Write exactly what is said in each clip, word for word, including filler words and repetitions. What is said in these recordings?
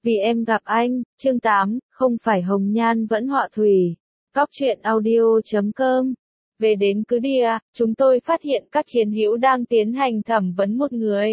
Vì em gặp anh, chương tám, không phải hồng nhan vẫn họa thủy. Góc truyện audio chấm com. Về đến cứ đi à, chúng tôi phát hiện các chiến hữu đang tiến hành thẩm vấn một người.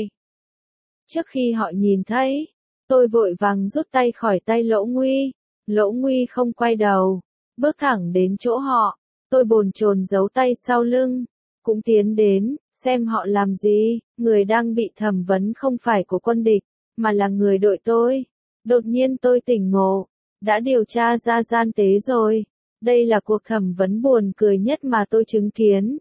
Trước khi họ nhìn thấy, tôi vội vàng rút tay khỏi tay Lỗ Nguy. Lỗ Nguy không quay đầu, bước thẳng đến chỗ họ. Tôi bồn chồn giấu tay sau lưng, cũng tiến đến, xem họ làm gì. Người đang bị thẩm vấn không phải của quân địch, mà là người đội tôi. Đột nhiên tôi tỉnh ngộ, đã điều tra ra gian tế rồi. Đây là cuộc thẩm vấn buồn cười nhất mà tôi chứng kiến.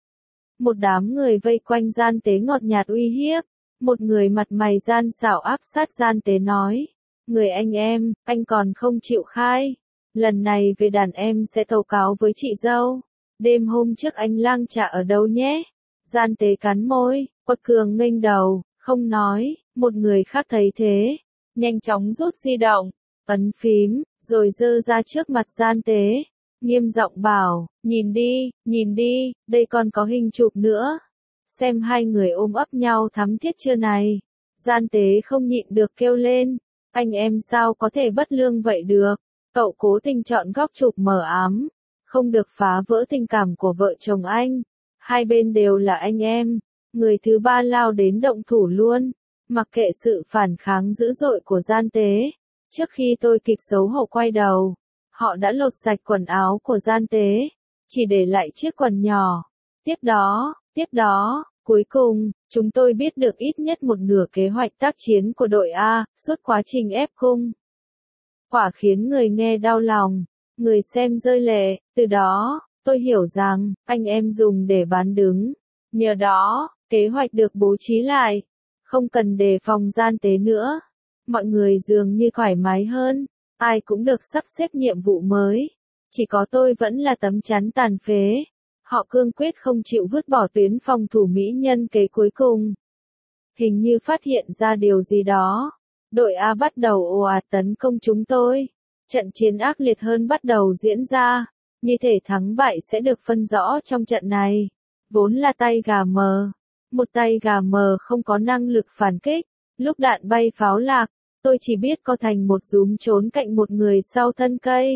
Một đám người vây quanh gian tế ngọt nhạt uy hiếp. Một người mặt mày gian xảo áp sát gian tế nói. Người anh em, anh còn không chịu khai. Lần này về đàn em sẽ tố cáo với chị dâu. Đêm hôm trước anh lang trạ ở đâu nhé? Gian tế cắn môi, quật cường nghênh đầu, không nói. Một người khác thấy thế, nhanh chóng rút di động, ấn phím, rồi giơ ra trước mặt gian tế. Nghiêm giọng bảo, nhìn đi, nhìn đi, đây còn có hình chụp nữa. Xem hai người ôm ấp nhau thắm thiết chưa này. Gian tế không nhịn được kêu lên. Anh em sao có thể bất lương vậy được. Cậu cố tình chọn góc chụp mờ ám. Không được phá vỡ tình cảm của vợ chồng anh. Hai bên đều là anh em. Người thứ ba lao đến động thủ luôn. Mặc kệ sự phản kháng dữ dội của gian tế. Trước khi tôi kịp xấu hổ quay đầu, họ đã lột sạch quần áo của gian tế. Chỉ để lại chiếc quần nhỏ. Tiếp đó, tiếp đó, cuối cùng, chúng tôi biết được ít nhất một nửa kế hoạch tác chiến của đội A, suốt quá trình ép cung. Quả khiến người nghe đau lòng, người xem rơi lệ, từ đó, tôi hiểu rằng, anh em dùng để bán đứng. Nhờ đó, kế hoạch được bố trí lại, không cần đề phòng gian tế nữa. Mọi người dường như thoải mái hơn, ai cũng được sắp xếp nhiệm vụ mới. Chỉ có tôi vẫn là tấm chắn tàn phế. Họ cương quyết không chịu vứt bỏ tuyến phòng thủ mỹ nhân kế cuối cùng. Hình như phát hiện ra điều gì đó. Đội A bắt đầu ồ ạt tấn công chúng tôi. Trận chiến ác liệt hơn bắt đầu diễn ra. Như thể thắng bại sẽ được phân rõ trong trận này. Vốn là tay gà mờ. Một tay gà mờ không có năng lực phản kích. Lúc đạn bay pháo lạc, tôi chỉ biết có thành một rúm trốn cạnh một người sau thân cây.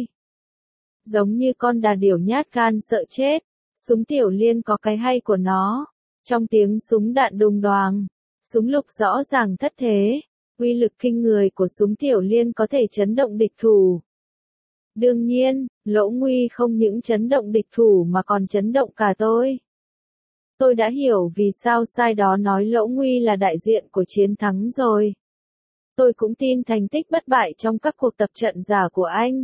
Giống như con đà điểu nhát gan sợ chết. Súng tiểu liên có cái hay của nó. Trong tiếng súng đạn đùng đoàng, súng lục rõ ràng thất thế. Uy lực kinh người của súng tiểu liên có thể chấn động địch thủ. Đương nhiên, Lỗ Nguy không những chấn động địch thủ mà còn chấn động cả tôi. Tôi đã hiểu vì sao sai đó nói Lỗ Nguy là đại diện của chiến thắng rồi. Tôi cũng tin thành tích bất bại trong các cuộc tập trận giả của anh.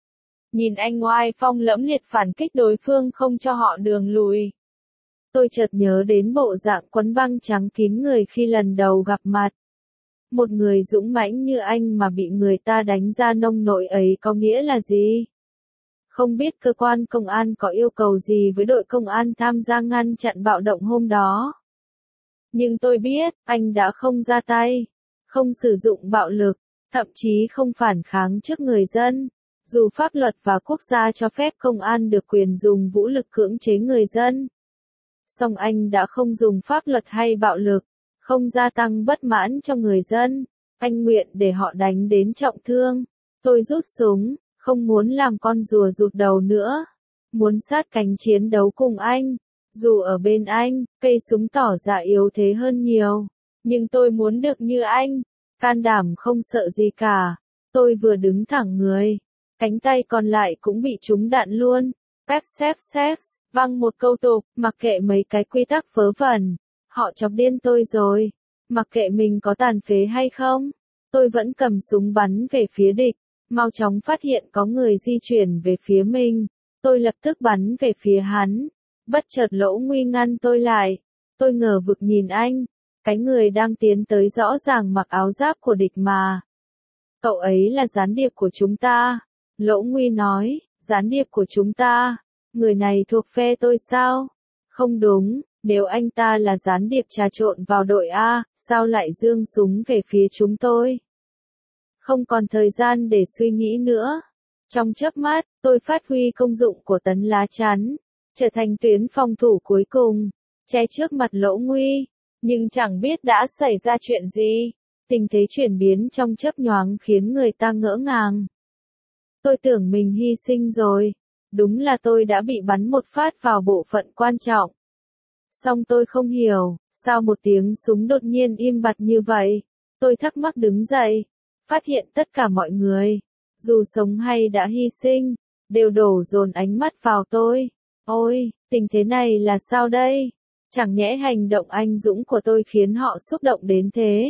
Nhìn anh oai phong lẫm liệt phản kích đối phương không cho họ đường lùi. Tôi chợt nhớ đến bộ dạng quấn băng trắng kín người khi lần đầu gặp mặt. Một người dũng mãnh như anh mà bị người ta đánh ra nông nỗi ấy có nghĩa là gì? Không biết cơ quan công an có yêu cầu gì với đội công an tham gia ngăn chặn bạo động hôm đó. Nhưng tôi biết, anh đã không ra tay, không sử dụng bạo lực, thậm chí không phản kháng trước người dân. Dù pháp luật và quốc gia cho phép công an được quyền dùng vũ lực cưỡng chế người dân. Song anh đã không dùng pháp luật hay bạo lực, không gia tăng bất mãn cho người dân. Anh nguyện để họ đánh đến trọng thương. Tôi rút súng, không muốn làm con rùa rụt đầu nữa. Muốn sát cánh chiến đấu cùng anh. Dù ở bên anh, cây súng tỏ ra yếu thế hơn nhiều. Nhưng tôi muốn được như anh. Can đảm không sợ gì cả. Tôi vừa đứng thẳng người. Cánh tay còn lại cũng bị trúng đạn luôn. Pep xếp xếp, văng một câu tục, mặc kệ mấy cái quy tắc vớ vẩn. Họ chọc điên tôi rồi. Mặc kệ mình có tàn phế hay không. Tôi vẫn cầm súng bắn về phía địch. Mau chóng phát hiện có người di chuyển về phía mình. Tôi lập tức bắn về phía hắn. Bất chợt Lỗ Nguy ngăn tôi lại. Tôi ngờ vực nhìn anh. Cái người đang tiến tới rõ ràng mặc áo giáp của địch mà. Cậu ấy là gián điệp của chúng ta. Lỗ Nguy nói, gián điệp của chúng ta. Người này thuộc phe tôi sao? Không đúng, nếu anh ta là gián điệp trà trộn vào đội A, sao lại giương súng về phía chúng tôi? Không còn thời gian để suy nghĩ nữa. Trong chớp mắt, tôi phát huy công dụng của tấm lá chắn, trở thành tuyến phòng thủ cuối cùng, che trước mặt Lỗ Nguy. Nhưng chẳng biết đã xảy ra chuyện gì. Tình thế chuyển biến trong chớp nhoáng khiến người ta ngỡ ngàng. Tôi tưởng mình hy sinh rồi. Đúng là tôi đã bị bắn một phát vào bộ phận quan trọng. Song tôi không hiểu, sao một tiếng súng đột nhiên im bặt như vậy. Tôi thắc mắc đứng dậy, phát hiện tất cả mọi người, dù sống hay đã hy sinh, đều đổ dồn ánh mắt vào tôi. Ôi, tình thế này là sao đây? Chẳng nhẽ hành động anh dũng của tôi khiến họ xúc động đến thế?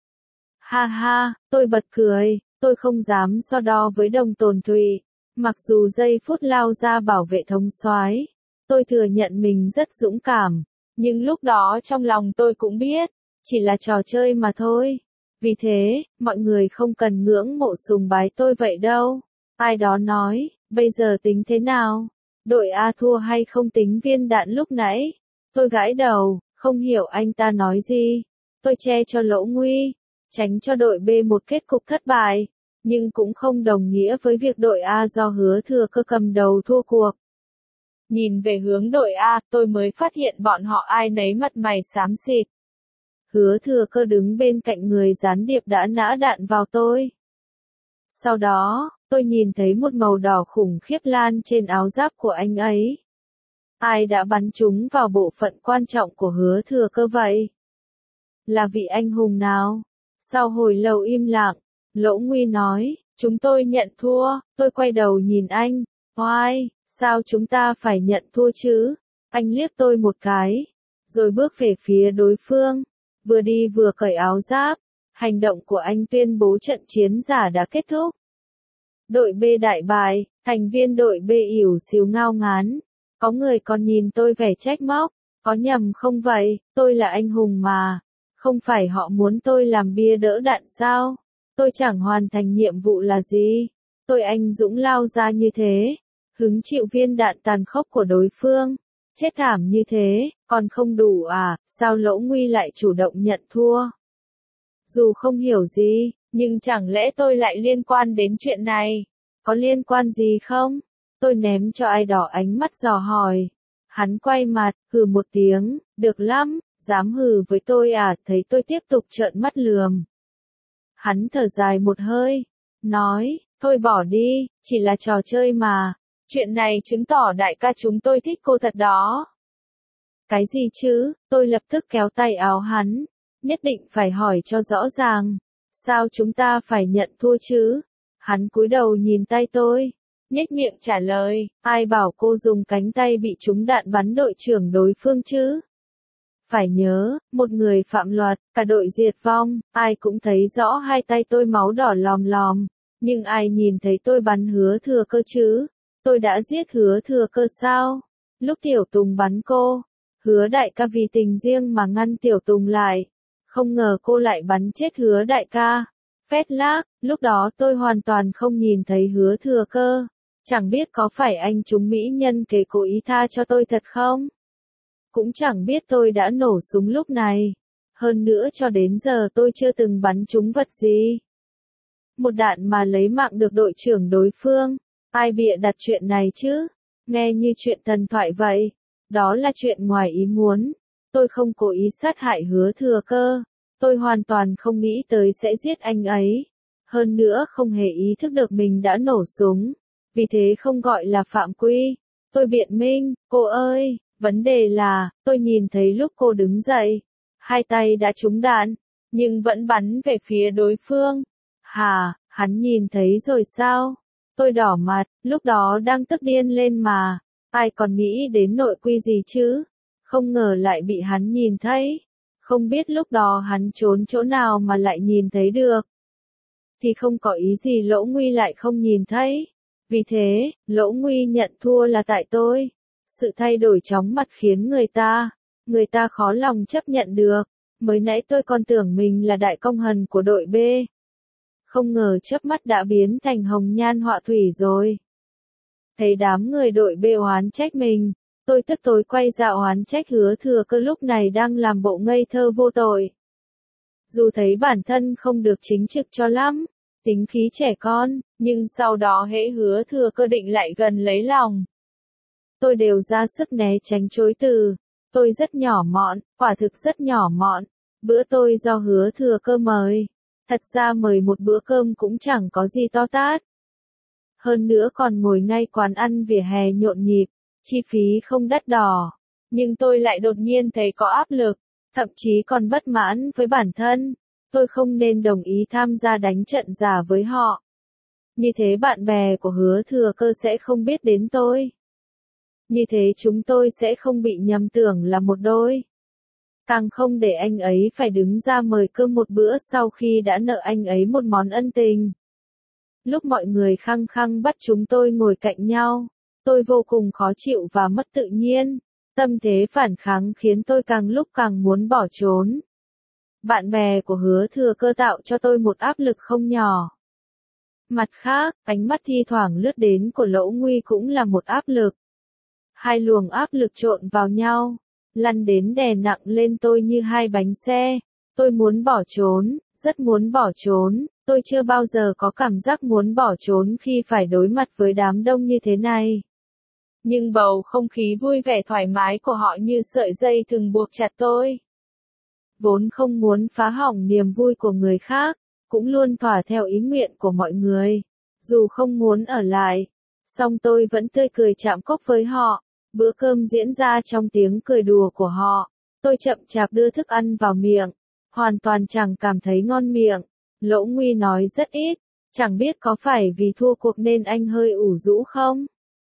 Ha ha, tôi bật cười, tôi không dám so đo với Đồng Tồn Thụy. Mặc dù giây phút lao ra bảo vệ thống soái, tôi thừa nhận mình rất dũng cảm, nhưng lúc đó trong lòng tôi cũng biết, chỉ là trò chơi mà thôi. Vì thế, mọi người không cần ngưỡng mộ sùng bái tôi vậy đâu. Ai đó nói, bây giờ tính thế nào? Đội A thua hay không tính viên đạn lúc nãy? Tôi gãi đầu, không hiểu anh ta nói gì. Tôi che cho Lỗ Nguy, tránh cho đội B một kết cục thất bại, nhưng cũng không đồng nghĩa với việc đội A do Hứa Thừa Cơ cầm đầu thua cuộc. Nhìn về hướng đội A, tôi mới phát hiện bọn họ ai nấy mặt mày xám xịt. Hứa Thừa Cơ đứng bên cạnh người gián điệp đã nã đạn vào tôi. Sau đó, tôi nhìn thấy một màu đỏ khủng khiếp lan trên áo giáp của anh ấy. Ai đã bắn chúng vào bộ phận quan trọng của Hứa Thừa Cơ vậy? Là vị anh hùng nào? Sau hồi lâu im lặng, Lỗ Nguy nói, chúng tôi nhận thua. Tôi quay đầu nhìn anh, oai, sao chúng ta phải nhận thua chứ? Anh liếc tôi một cái, rồi bước về phía đối phương, vừa đi vừa cởi áo giáp. Hành động của anh tuyên bố trận chiến giả đã kết thúc. Đội B đại bại, thành viên đội B ỉu xìu ngao ngán. Có người còn nhìn tôi vẻ trách móc, có nhầm không vậy, tôi là anh hùng mà. Không phải họ muốn tôi làm bia đỡ đạn sao? Tôi chẳng hoàn thành nhiệm vụ là gì? Tôi anh dũng lao ra như thế, hứng chịu viên đạn tàn khốc của đối phương. Chết thảm như thế, còn không đủ à, sao Lỗ Nguy lại chủ động nhận thua? Dù không hiểu gì, nhưng chẳng lẽ tôi lại liên quan đến chuyện này? Có liên quan gì không? Tôi ném cho ai đó ánh mắt dò hỏi. Hắn quay mặt, hừ một tiếng, được lắm, dám hừ với tôi à, thấy tôi tiếp tục trợn mắt lườm. Hắn thở dài một hơi, nói, thôi bỏ đi, chỉ là trò chơi mà. Chuyện này chứng tỏ đại ca chúng tôi thích cô thật đó. Cái gì chứ? Tôi lập tức kéo tay áo hắn. Nhất định phải hỏi cho rõ ràng. Sao chúng ta phải nhận thua chứ? Hắn cúi đầu nhìn tay tôi, nhếch miệng trả lời, ai bảo cô dùng cánh tay bị trúng đạn bắn đội trưởng đối phương chứ? Phải nhớ, một người phạm luật, cả đội diệt vong, ai cũng thấy rõ hai tay tôi máu đỏ lòm lòm, nhưng ai nhìn thấy tôi bắn Hứa Thừa Cơ chứ? Tôi đã giết Hứa Thừa Cơ sao? Lúc Tiểu Tùng bắn cô, Hứa đại ca vì tình riêng mà ngăn Tiểu Tùng lại. Không ngờ cô lại bắn chết Hứa đại ca. Phét lác, lúc đó tôi hoàn toàn không nhìn thấy Hứa Thừa Cơ. Chẳng biết có phải anh chúng mỹ nhân kế cố ý tha cho tôi thật không? Cũng chẳng biết tôi đã nổ súng lúc này. Hơn nữa cho đến giờ tôi chưa từng bắn trúng vật gì. Một đạn mà lấy mạng được đội trưởng đối phương. Ai bịa đặt chuyện này chứ? Nghe như chuyện thần thoại vậy. Đó là chuyện ngoài ý muốn. Tôi không cố ý sát hại Hứa Thừa Cơ. Tôi hoàn toàn không nghĩ tới sẽ giết anh ấy. Hơn nữa không hề ý thức được mình đã nổ súng. Vì thế không gọi là phạm quy. Tôi biện minh, cô ơi, vấn đề là, tôi nhìn thấy lúc cô đứng dậy. Hai tay đã trúng đạn, nhưng vẫn bắn về phía đối phương. Hà, hắn nhìn thấy rồi sao? Tôi đỏ mặt, lúc đó đang tức điên lên mà. Ai còn nghĩ đến nội quy gì chứ? Không ngờ lại bị hắn nhìn thấy. Không biết lúc đó hắn trốn chỗ nào mà lại nhìn thấy được. Thì không có ý gì Lỗ Nguy lại không nhìn thấy. Vì thế, Lỗ Nguy nhận thua là tại tôi. Sự thay đổi chóng mặt khiến người ta, người ta khó lòng chấp nhận được. Mới nãy tôi còn tưởng mình là đại công hần của đội B. Không ngờ chớp mắt đã biến thành hồng nhan họa thủy rồi. Thấy đám người đội B oán trách mình. Tôi tức tối quay ra oán trách Hứa Thừa Cơ lúc này đang làm bộ ngây thơ vô tội. Dù thấy bản thân không được chính trực cho lắm, tính khí trẻ con, nhưng sau đó hễ Hứa Thừa Cơ định lại gần lấy lòng. Tôi đều ra sức né tránh chối từ. Tôi rất nhỏ mọn, quả thực rất nhỏ mọn. Bữa tôi do Hứa Thừa Cơ mời. Thật ra mời một bữa cơm cũng chẳng có gì to tát. Hơn nữa còn ngồi ngay quán ăn vỉa hè nhộn nhịp, chi phí không đắt đỏ. Nhưng tôi lại đột nhiên thấy có áp lực, thậm chí còn bất mãn với bản thân. Tôi không nên đồng ý tham gia đánh trận giả với họ. Như thế bạn bè của Hứa Thừa Cơ sẽ không biết đến tôi. Như thế chúng tôi sẽ không bị nhầm tưởng là một đôi. Càng không để anh ấy phải đứng ra mời cơm một bữa sau khi đã nợ anh ấy một món ân tình. Lúc mọi người khăng khăng bắt chúng tôi ngồi cạnh nhau, tôi vô cùng khó chịu và mất tự nhiên. Tâm thế phản kháng khiến tôi càng lúc càng muốn bỏ trốn. Bạn bè của Hứa Thừa Cơ tạo cho tôi một áp lực không nhỏ. Mặt khác, ánh mắt thi thoảng lướt đến của Lỗ Nguy cũng là một áp lực. Hai luồng áp lực trộn vào nhau, lăn đến đè nặng lên tôi như hai bánh xe. Tôi muốn bỏ trốn, rất muốn bỏ trốn, tôi chưa bao giờ có cảm giác muốn bỏ trốn khi phải đối mặt với đám đông như thế này. Nhưng bầu không khí vui vẻ thoải mái của họ như sợi dây thừng buộc chặt tôi. Vốn không muốn phá hỏng niềm vui của người khác, cũng luôn thỏa theo ý nguyện của mọi người. Dù không muốn ở lại, song tôi vẫn tươi cười chạm cốc với họ. Bữa cơm diễn ra trong tiếng cười đùa của họ. Tôi chậm chạp đưa thức ăn vào miệng, hoàn toàn chẳng cảm thấy ngon miệng. Lỗ Nguy nói rất ít, chẳng biết có phải vì thua cuộc nên anh hơi ủ rũ không?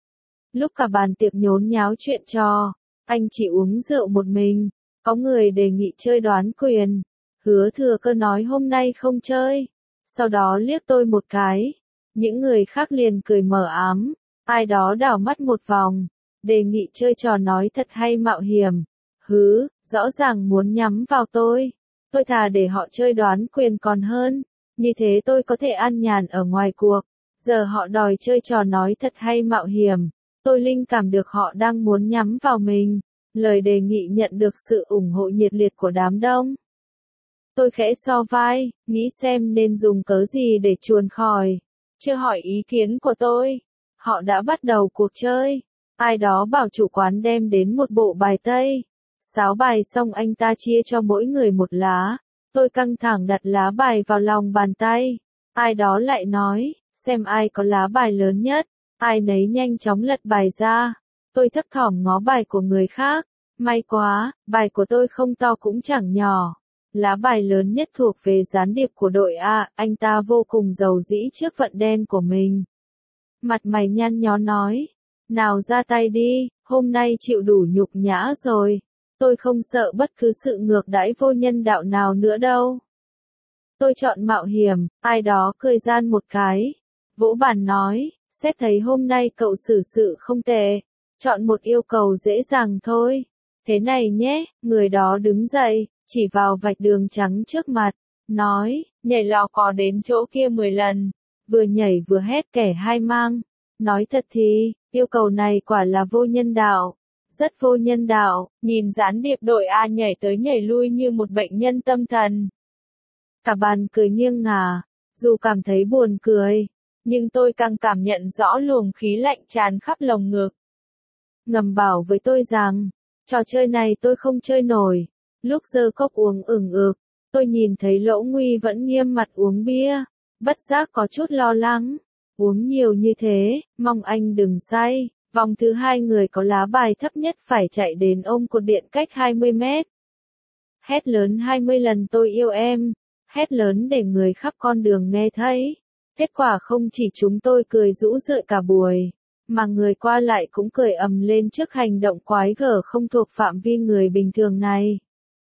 Lúc cả bàn tiệc nhốn nháo chuyện trò, anh chỉ uống rượu một mình. Có người đề nghị chơi đoán quyền. Hứa Thừa Cơ nói hôm nay không chơi. Sau đó liếc tôi một cái. Những người khác liền cười mờ ám. Ai đó đảo mắt một vòng. Đề nghị chơi trò nói thật hay mạo hiểm. Hứ, rõ ràng muốn nhắm vào tôi. Tôi thà để họ chơi đoán quyền còn hơn. Như thế tôi có thể an nhàn ở ngoài cuộc. Giờ họ đòi chơi trò nói thật hay mạo hiểm. Tôi linh cảm được họ đang muốn nhắm vào mình. Lời đề nghị nhận được sự ủng hộ nhiệt liệt của đám đông. Tôi khẽ so vai, nghĩ xem nên dùng cớ gì để chuồn khỏi. Chưa hỏi ý kiến của tôi. Họ đã bắt đầu cuộc chơi. Ai đó bảo chủ quán đem đến một bộ bài tây. Sáo bài xong anh ta chia cho mỗi người một lá. Tôi căng thẳng đặt lá bài vào lòng bàn tay. Ai đó lại nói, xem ai có lá bài lớn nhất. Ai nấy nhanh chóng lật bài ra. Tôi thấp thỏm ngó bài của người khác. May quá, bài của tôi không to cũng chẳng nhỏ. Lá bài lớn nhất thuộc về gián điệp của đội A, anh ta vô cùng giàu dĩ trước vận đen của mình. Mặt mày nhăn nhó nói, nào ra tay đi, hôm nay chịu đủ nhục nhã rồi. Tôi không sợ bất cứ sự ngược đãi vô nhân đạo nào nữa đâu. Tôi chọn mạo hiểm, ai đó cười gian một cái. Vỗ bàn nói, xét thấy hôm nay cậu xử sự không tệ. Chọn một yêu cầu dễ dàng thôi. Thế này nhé, người đó đứng dậy, chỉ vào vạch đường trắng trước mặt, nói, nhảy lò cò đến chỗ kia mười lần, vừa nhảy vừa hét kẻ hai mang. Nói thật thì, yêu cầu này quả là vô nhân đạo, rất vô nhân đạo, nhìn gián điệp đội A nhảy tới nhảy lui như một bệnh nhân tâm thần. Cả bàn cười nghiêng ngả, dù cảm thấy buồn cười, nhưng tôi càng cảm nhận rõ luồng khí lạnh tràn khắp lồng ngực. Ngầm bảo với tôi rằng, trò chơi này tôi không chơi nổi. Lúc giơ cốc uống ửng ực, tôi nhìn thấy Lỗ Nguy vẫn nghiêm mặt uống bia, bất giác có chút lo lắng. Uống nhiều như thế, mong anh đừng say. Vòng thứ hai người có lá bài thấp nhất phải chạy đến ôm cột điện cách hai mươi mét. Hét lớn hai mươi lần tôi yêu em. Hét lớn để người khắp con đường nghe thấy. Kết quả không chỉ chúng tôi cười rũ rượi cả buổi, mà người qua lại cũng cười ầm lên trước hành động quái gở không thuộc phạm vi người bình thường này.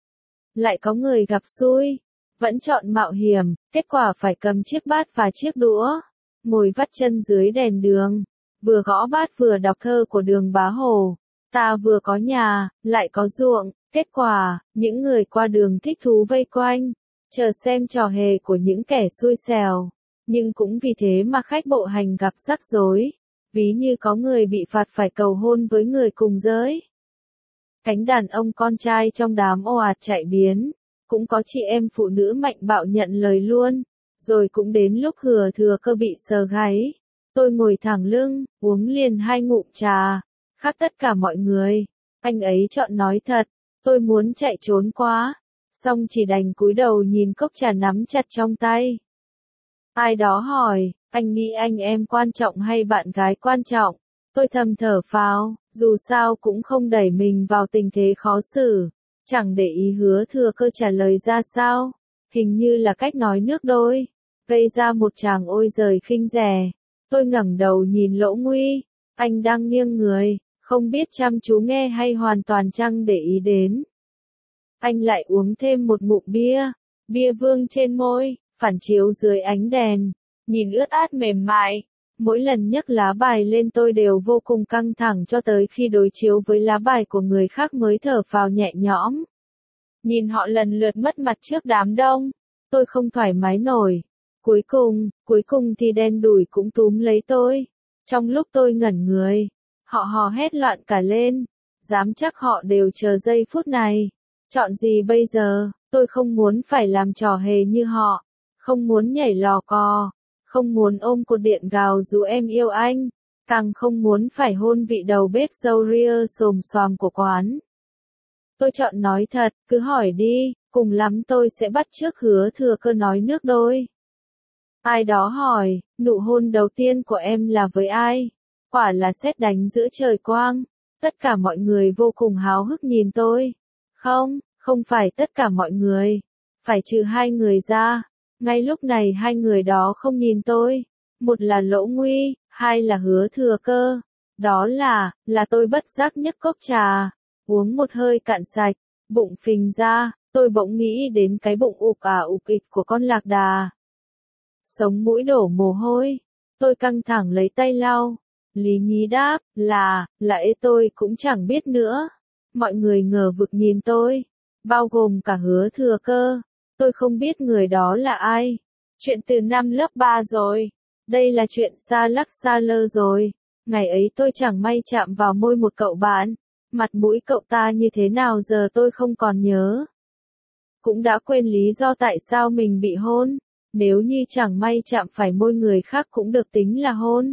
Lại có người gặp xui, vẫn chọn mạo hiểm, kết quả phải cầm chiếc bát và chiếc đũa, ngồi vắt chân dưới đèn đường, vừa gõ bát vừa đọc thơ của Đường Bá Hồ. Ta vừa có nhà, lại có ruộng, kết quả, những người qua đường thích thú vây quanh, chờ xem trò hề của những kẻ xui xẻo. Nhưng cũng vì thế mà khách bộ hành gặp rắc rối, ví như có người bị phạt phải cầu hôn với người cùng giới. Cánh đàn ông con trai trong đám ồ ạt chạy biến, cũng có chị em phụ nữ mạnh bạo nhận lời luôn, rồi cũng đến lúc Hứa Thừa Cơ bị sờ gáy. Tôi ngồi thẳng lưng, uống liền hai ngụm trà, khác tất cả mọi người. Anh ấy chọn nói thật, tôi muốn chạy trốn quá. xong chỉ đành cúi đầu nhìn cốc trà nắm chặt trong tay. Ai đó hỏi, anh nghĩ anh em quan trọng hay bạn gái quan trọng? Tôi thầm thở phào, dù sao cũng không đẩy mình vào tình thế khó xử. Chẳng để ý Hứa Thừa Cơ trả lời ra sao. Hình như là cách nói nước đôi. Gây ra một tràng ôi giời khinh rẻ. Tôi ngẩng đầu nhìn Lỗ Nguy. Anh đang nghiêng người, không biết chăm chú nghe hay hoàn toàn chẳng để ý đến. Anh lại uống thêm một ngụm bia. Bia vương trên môi, phản chiếu dưới ánh đèn. Nhìn ướt át mềm mại. Mỗi lần nhấc lá bài lên tôi đều vô cùng căng thẳng cho tới khi đối chiếu với lá bài của người khác mới thở phào nhẹ nhõm. Nhìn họ lần lượt mất mặt trước đám đông, tôi không thoải mái nổi. Cuối cùng, cuối cùng thì đen đủi cũng túm lấy tôi. Trong lúc tôi ngẩn người, họ hò hét loạn cả lên. Dám chắc họ đều chờ giây phút này. Chọn gì bây giờ, tôi không muốn phải làm trò hề như họ. Không muốn nhảy lò cò. Không muốn ôm cột điện gào rú em yêu anh, càng không muốn phải hôn vị đầu bếp râu ria xồm xoàm của quán. Tôi chọn nói thật, cứ hỏi đi, cùng lắm tôi sẽ bắt chước Hứa Thừa Cơ nói nước đôi. Ai đó hỏi, nụ hôn đầu tiên của em là với ai? Quả là sét đánh giữa trời quang. Tất cả mọi người vô cùng háo hức nhìn tôi. Không, không phải tất cả mọi người. Phải trừ hai người ra. Ngay lúc này hai người đó không nhìn tôi. Một là Lỗ Nguy, hai là Hứa Thừa Cơ. Đó là, là tôi bất giác nhấc cốc trà. Uống một hơi cạn sạch, bụng phình ra, tôi bỗng nghĩ đến cái bụng ục ả ục ịch của con lạc đà. Sống mũi đổ mồ hôi. Tôi căng thẳng lấy tay lau. Lý nhí đáp, là, là ê tôi cũng chẳng biết nữa. Mọi người ngờ vực nhìn tôi. Bao gồm cả Hứa Thừa Cơ. Tôi không biết người đó là ai. Chuyện từ năm lớp ba rồi. Đây là chuyện xa lắc xa lơ rồi. Ngày ấy tôi chẳng may chạm vào môi một cậu bạn. Mặt mũi cậu ta như thế nào giờ tôi không còn nhớ. Cũng đã quên lý do tại sao mình bị hôn. Nếu như chẳng may chạm phải môi người khác cũng được tính là hôn.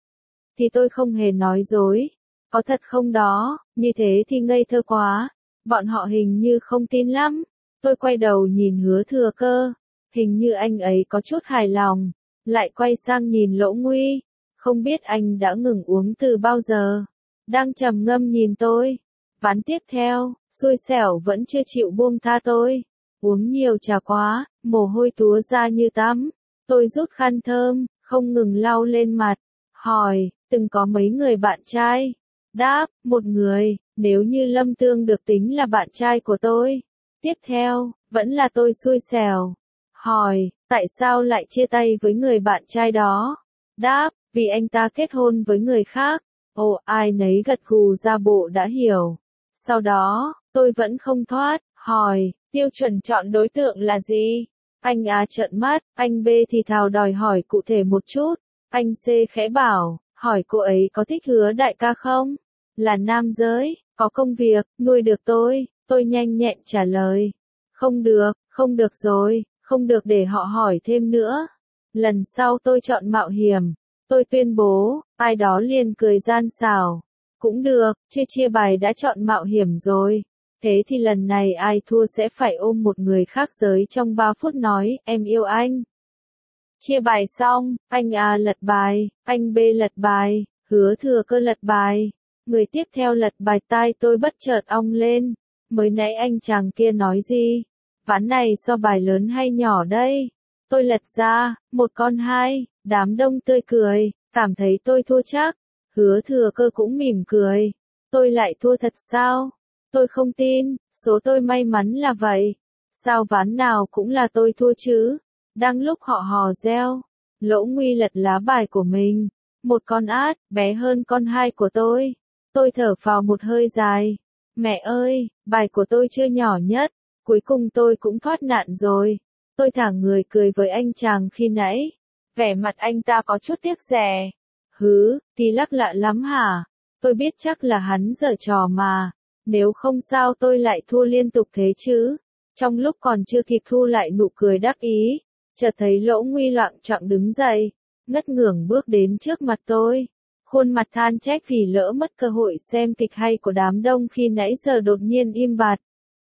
Thì tôi không hề nói dối. Có thật không đó, như thế thì ngây thơ quá. Bọn họ hình như không tin lắm. Tôi quay đầu nhìn Hứa Thừa Cơ. Hình như anh ấy có chút hài lòng. Lại quay sang nhìn Lỗ Nguy. Không biết anh đã ngừng uống từ bao giờ. Đang trầm ngâm nhìn tôi. Ván tiếp theo, xui xẻo vẫn chưa chịu buông tha tôi. Uống nhiều trà quá, mồ hôi túa ra như tắm. Tôi rút khăn thơm, không ngừng lau lên mặt. Hỏi, từng có mấy người bạn trai? Đáp, một người, nếu như Lâm Tương được tính là bạn trai của tôi. Tiếp theo, vẫn là tôi xui xẻo. Hỏi, tại sao lại chia tay với người bạn trai đó? Đáp, vì anh ta kết hôn với người khác. Ồ, ai nấy gật gù ra bộ đã hiểu. Sau đó, tôi vẫn không thoát, hỏi, tiêu chuẩn chọn đối tượng là gì? Anh A trợn mắt, anh B thì thào đòi hỏi cụ thể một chút. Anh C khẽ bảo, hỏi cô ấy có thích Hứa đại ca không? Là nam giới, có công việc, nuôi được tôi. Tôi nhanh nhẹn trả lời. Không được, không được rồi, không được để họ hỏi thêm nữa. Lần sau tôi chọn mạo hiểm. Tôi tuyên bố, ai đó liền cười gian xảo. Cũng được, chia chia bài đã chọn mạo hiểm rồi. Thế thì lần này ai thua sẽ phải ôm một người khác giới trong ba phút nói, em yêu anh. Chia bài xong, anh A lật bài, anh B lật bài, Hứa Thừa Cơ lật bài. Người tiếp theo lật bài tai tôi bất chợt ong lên. Mới nãy anh chàng kia nói gì? Ván này so bài lớn hay nhỏ đây? Tôi lật ra, một con hai, đám đông tươi cười, cảm thấy tôi thua chắc. Hứa Thừa Cơ cũng mỉm cười. Tôi lại thua thật sao? Tôi không tin, số tôi may mắn là vậy. Sao ván nào cũng là tôi thua chứ? Đang lúc họ hò reo, Lỗ Nguy lật lá bài của mình. Một con át, bé hơn con hai của tôi. Tôi thở phào một hơi dài. Mẹ ơi, bài của tôi chưa nhỏ nhất. Cuối cùng tôi cũng thoát nạn rồi. Tôi thả người cười với anh chàng khi nãy. Vẻ mặt anh ta có chút tiếc rẻ. Hứ, tí lắc lạ lắm hả? Tôi biết chắc là hắn giở trò mà. Nếu không sao tôi lại thua liên tục thế chứ. Trong lúc còn chưa kịp thu lại nụ cười đắc ý, chợt thấy Lỗ Nguy loạng choạng đứng dậy, ngất ngưởng bước đến trước mặt tôi. Khuôn mặt than trách vì lỡ mất cơ hội xem kịch hay của đám đông khi nãy giờ đột nhiên im bặt.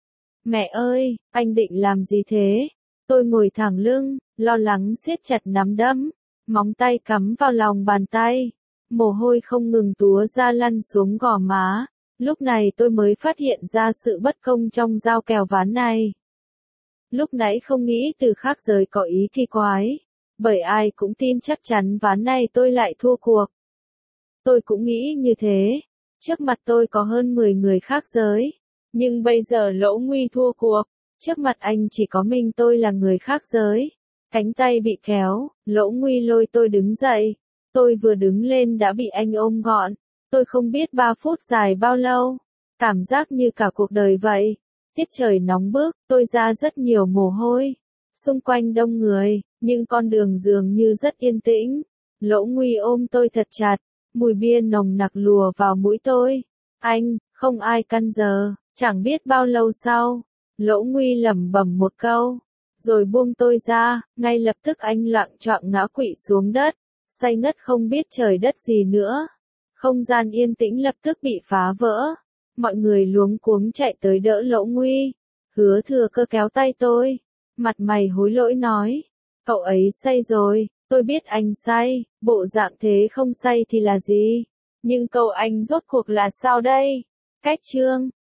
Mẹ ơi, anh định làm gì thế? Tôi ngồi thẳng lưng, lo lắng siết chặt nắm đấm, móng tay cắm vào lòng bàn tay, mồ hôi không ngừng túa ra lăn xuống gò má. Lúc này tôi mới phát hiện ra sự bất công trong giao kèo ván này. Lúc nãy không nghĩ từ khác giới có ý kỳ quái, bởi ai cũng tin chắc chắn ván này tôi lại thua cuộc. Tôi cũng nghĩ như thế, trước mặt tôi có hơn mười người khác giới, nhưng bây giờ Lỗ Nguy thua cuộc, trước mặt anh chỉ có mình tôi là người khác giới. Cánh tay bị kéo, Lỗ Nguy lôi tôi đứng dậy, tôi vừa đứng lên đã bị anh ôm gọn, tôi không biết ba phút dài bao lâu, cảm giác như cả cuộc đời vậy. Tiết trời nóng bức, tôi ra rất nhiều mồ hôi, xung quanh đông người, nhưng con đường dường như rất yên tĩnh. Lỗ Nguy ôm tôi thật chặt, mùi bia nồng nặc lùa vào mũi tôi. Anh, không ai căn giờ, chẳng biết bao lâu sau, Lỗ Nguy lẩm bẩm một câu, rồi buông tôi ra, ngay lập tức anh loạng choạng ngã quỵ xuống đất, say ngất không biết trời đất gì nữa. Không gian yên tĩnh lập tức bị phá vỡ, mọi người luống cuống chạy tới đỡ Lỗ Nguy. Hứa Thừa Cơ kéo tay tôi, mặt mày hối lỗi nói, cậu ấy say rồi, tôi biết anh say, bộ dạng thế không say thì là gì, nhưng cậu anh rốt cuộc là sao đây? Cách chương